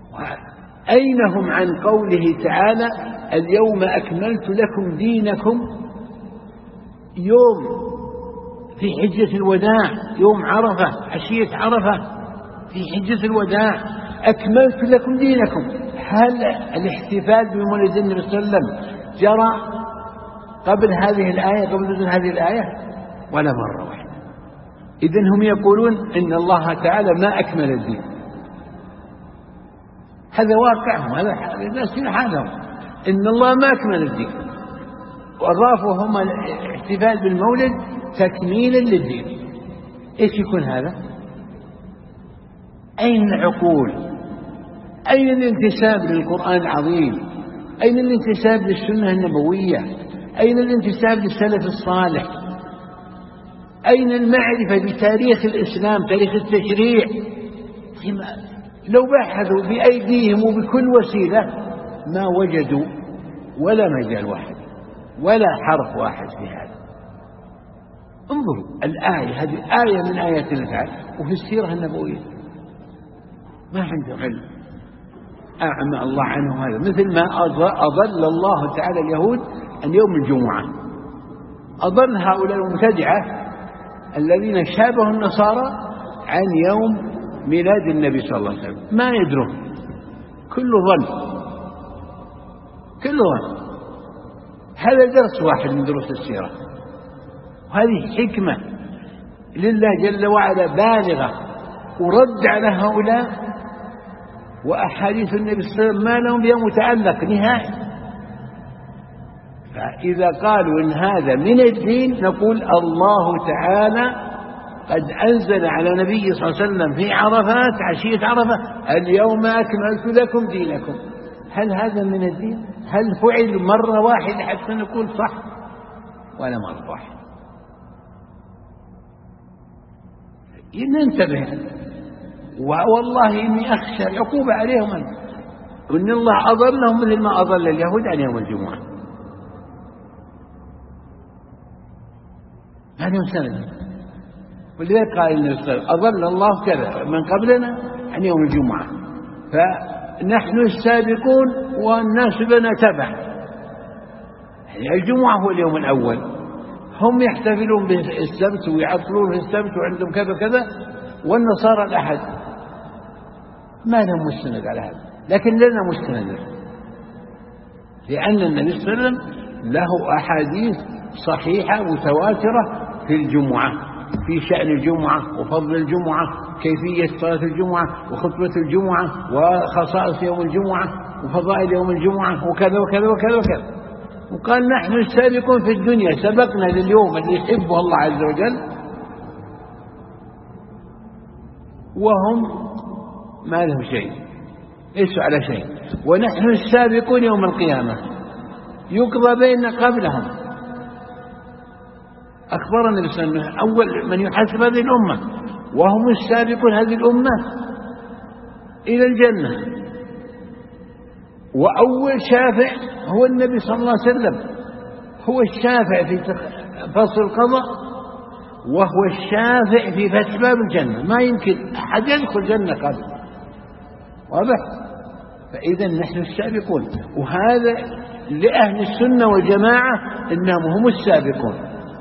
أين هم عن قوله تعالى اليوم أكملت لكم دينكم؟ يوم في حجة الوداع، يوم عرفة، عشية عرفة في حجة الوداع، أكملت لكم دينكم. هل الاحتفال بمولد النبي صلى الله عليه وسلم جرى قبل هذه الآية، قبل نزول هذه الآية؟ ولا مرة واحدة. إذن هم يقولون إن الله تعالى ما أكمل الدين. هذا واقعهم، هذا حالهم، إن الله ما أكمل الدين، وأضافوا هم الاحتفال بالمولد تكميلا للدين. إيش يكون هذا؟ أين العقول؟ أين الانتساب للقرآن العظيم؟ أين الانتساب للسنة النبوية؟ أين الانتساب للسلف الصالح؟ أين المعرفة بتاريخ الإسلام، تاريخ التشريع؟ لو بحثوا بأيديهم وبكل وسيلة ما وجدوا ولا مجال واحد ولا حرف واحد في هذا. انظروا الآية، هذه آية من آيات الله تعالى، وفي السيرة النبوية ما عنده علم، أعمى الله عنه هذا. مثل ما أضل الله تعالى اليهود عن يوم الجمعة، أضل هؤلاء المبتدعة الذين شابهوا النصارى عن يوم ميلاد النبي صلى الله عليه وسلم، ما يدرون، كله ظن، كله ظن. هذا درس واحد من دروس السيرة، وهذه حكمة لله جل وعلا بالغة، ورد على هؤلاء، وأحاديث النبي صلى الله عليه وسلم ما لهم بها متعلق نهائي. فإذا قالوا إن هذا من الدين نقول الله تعالى قد أنزل على نبي صلى الله عليه وسلم في عرفات، عشية عرفة، اليوم أكملت لكم دينكم. هل هذا من الدين؟ هل فعل مرة واحدة حتى نقول صح؟ ولا مرة واحدة. ننتبه، والله إني أخشى العقوبة عليهم وإن الله أضلهم مثل ما أضل اليهود عن يوم الجمعة. هذا سند، ولذلك قال النبي صلى الله عليه وسلم أضل الله كذا من قبلنا عن يوم الجمعة، فنحن السابقون والناس لنا تبع. يعني الجمعة هو اليوم الأول، هم يحتفلون بالسبت ويعطلون في السبت وعندهم كذا كذا، والنصارى الأحد. ما لهم مستند على هذا، لكن لنا مستند، لأن النبي صلى الله عليه وسلم له أحاديث صحيحة متواترة في الجمعة، في شأن الجمعة وفضل الجمعة، كيفية صلاة الجمعة وخطبة الجمعة وخصائص يوم الجمعة وفضائل يوم الجمعة وكذا وكذا وكذا وكذا. وقال نحن السابقون في الدنيا، سبقنا لليوم اللي يحبه الله عز وجل، وهم ما لهم شيء، ليسوا على شيء. ونحن السابقون يوم القيامة يقضى بيننا قبلهم. أخبرنا النبي صلى الله عليه وسلم أول من يحاسب هذه الأمة، وهم السابقون هذه الأمة إلى الجنة، وأول شافع هو النبي صلى الله عليه وسلم، هو الشافع في فصل القضاء، وهو الشافع في فتح باب الجنة. ما يمكن أحد يدخل الجنة قبل، واضح؟ فإذا نحن السابقون، وهذا لأهل السنة والجماعة إنهم هم السابقون،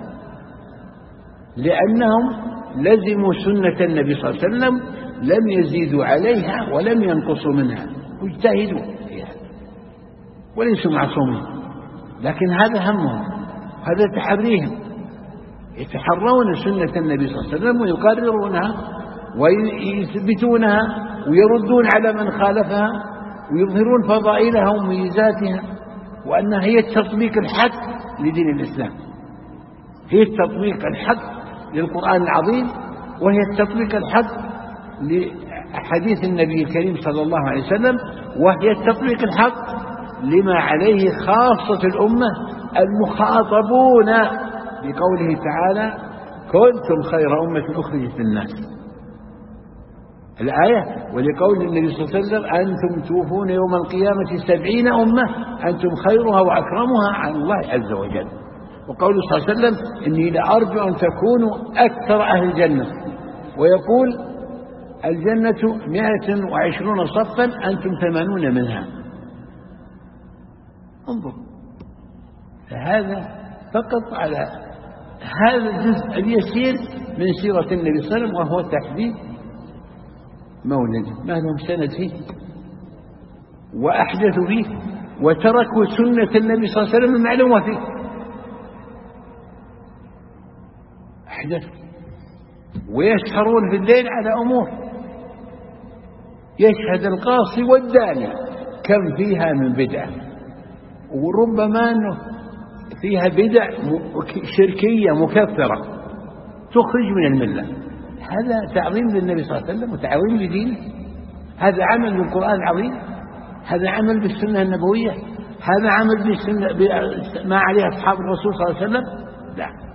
لأنهم لزموا سنة النبي صلى الله عليه وسلم، لم يزيدوا عليها ولم ينقصوا منها، واجتهدوا فيها وليسوا معصومين. لكن هذا همهم، هذا تحريهم، يتحرون سنة النبي صلى الله عليه وسلم ويقررونها ويثبتونها ويردون على من خالفها ويظهرون فضائلها وميزاتها، وأنها هي التطبيق الحق لدين الإسلام، هي التطبيق الحق للقرآن العظيم، وهي التطبيق الحق لحديث النبي الكريم صلى الله عليه وسلم، وهي التطبيق الحق لما عليه خاصة الأمة المخاطبون بقوله تعالى كنتم خير أمة أخرجت للناس، الآية، ولقول النبي صلى الله عليه وسلم أنتم توفون يوم القيامة 70 أمة أنتم خيرها وأكرمها على الله عز وجل. وقول صلى الله عليه وسلم إني لأرجو أن تكونوا أكثر أهل الجنة، ويقول الجنة 120 صفا أنتم 80 منها. انظر، فهذا فقط على هذا الجزء اليسير من سيرة النبي صلى الله عليه وسلم، وهو تحديد مولده، ما لهم سند فيه وأحدثوا فيه وتركوا سنة النبي صلى الله عليه وسلم المعلومة فيه، أحدثوا ويسهرون في الليل على أمور يشهد القاصي والداني كم فيها من بدعة، وربما أنه فيها بدع شركية مكفرة تخرج من الملة. هذا تعظيم للنبي صلى الله عليه وسلم وتعظيم لدينه، هذا عمل بالقرآن العظيم، هذا عمل بالسنة النبوية، هذا عمل بالسنة ما عليه أصحاب الرسول صلى الله عليه وسلم. لا،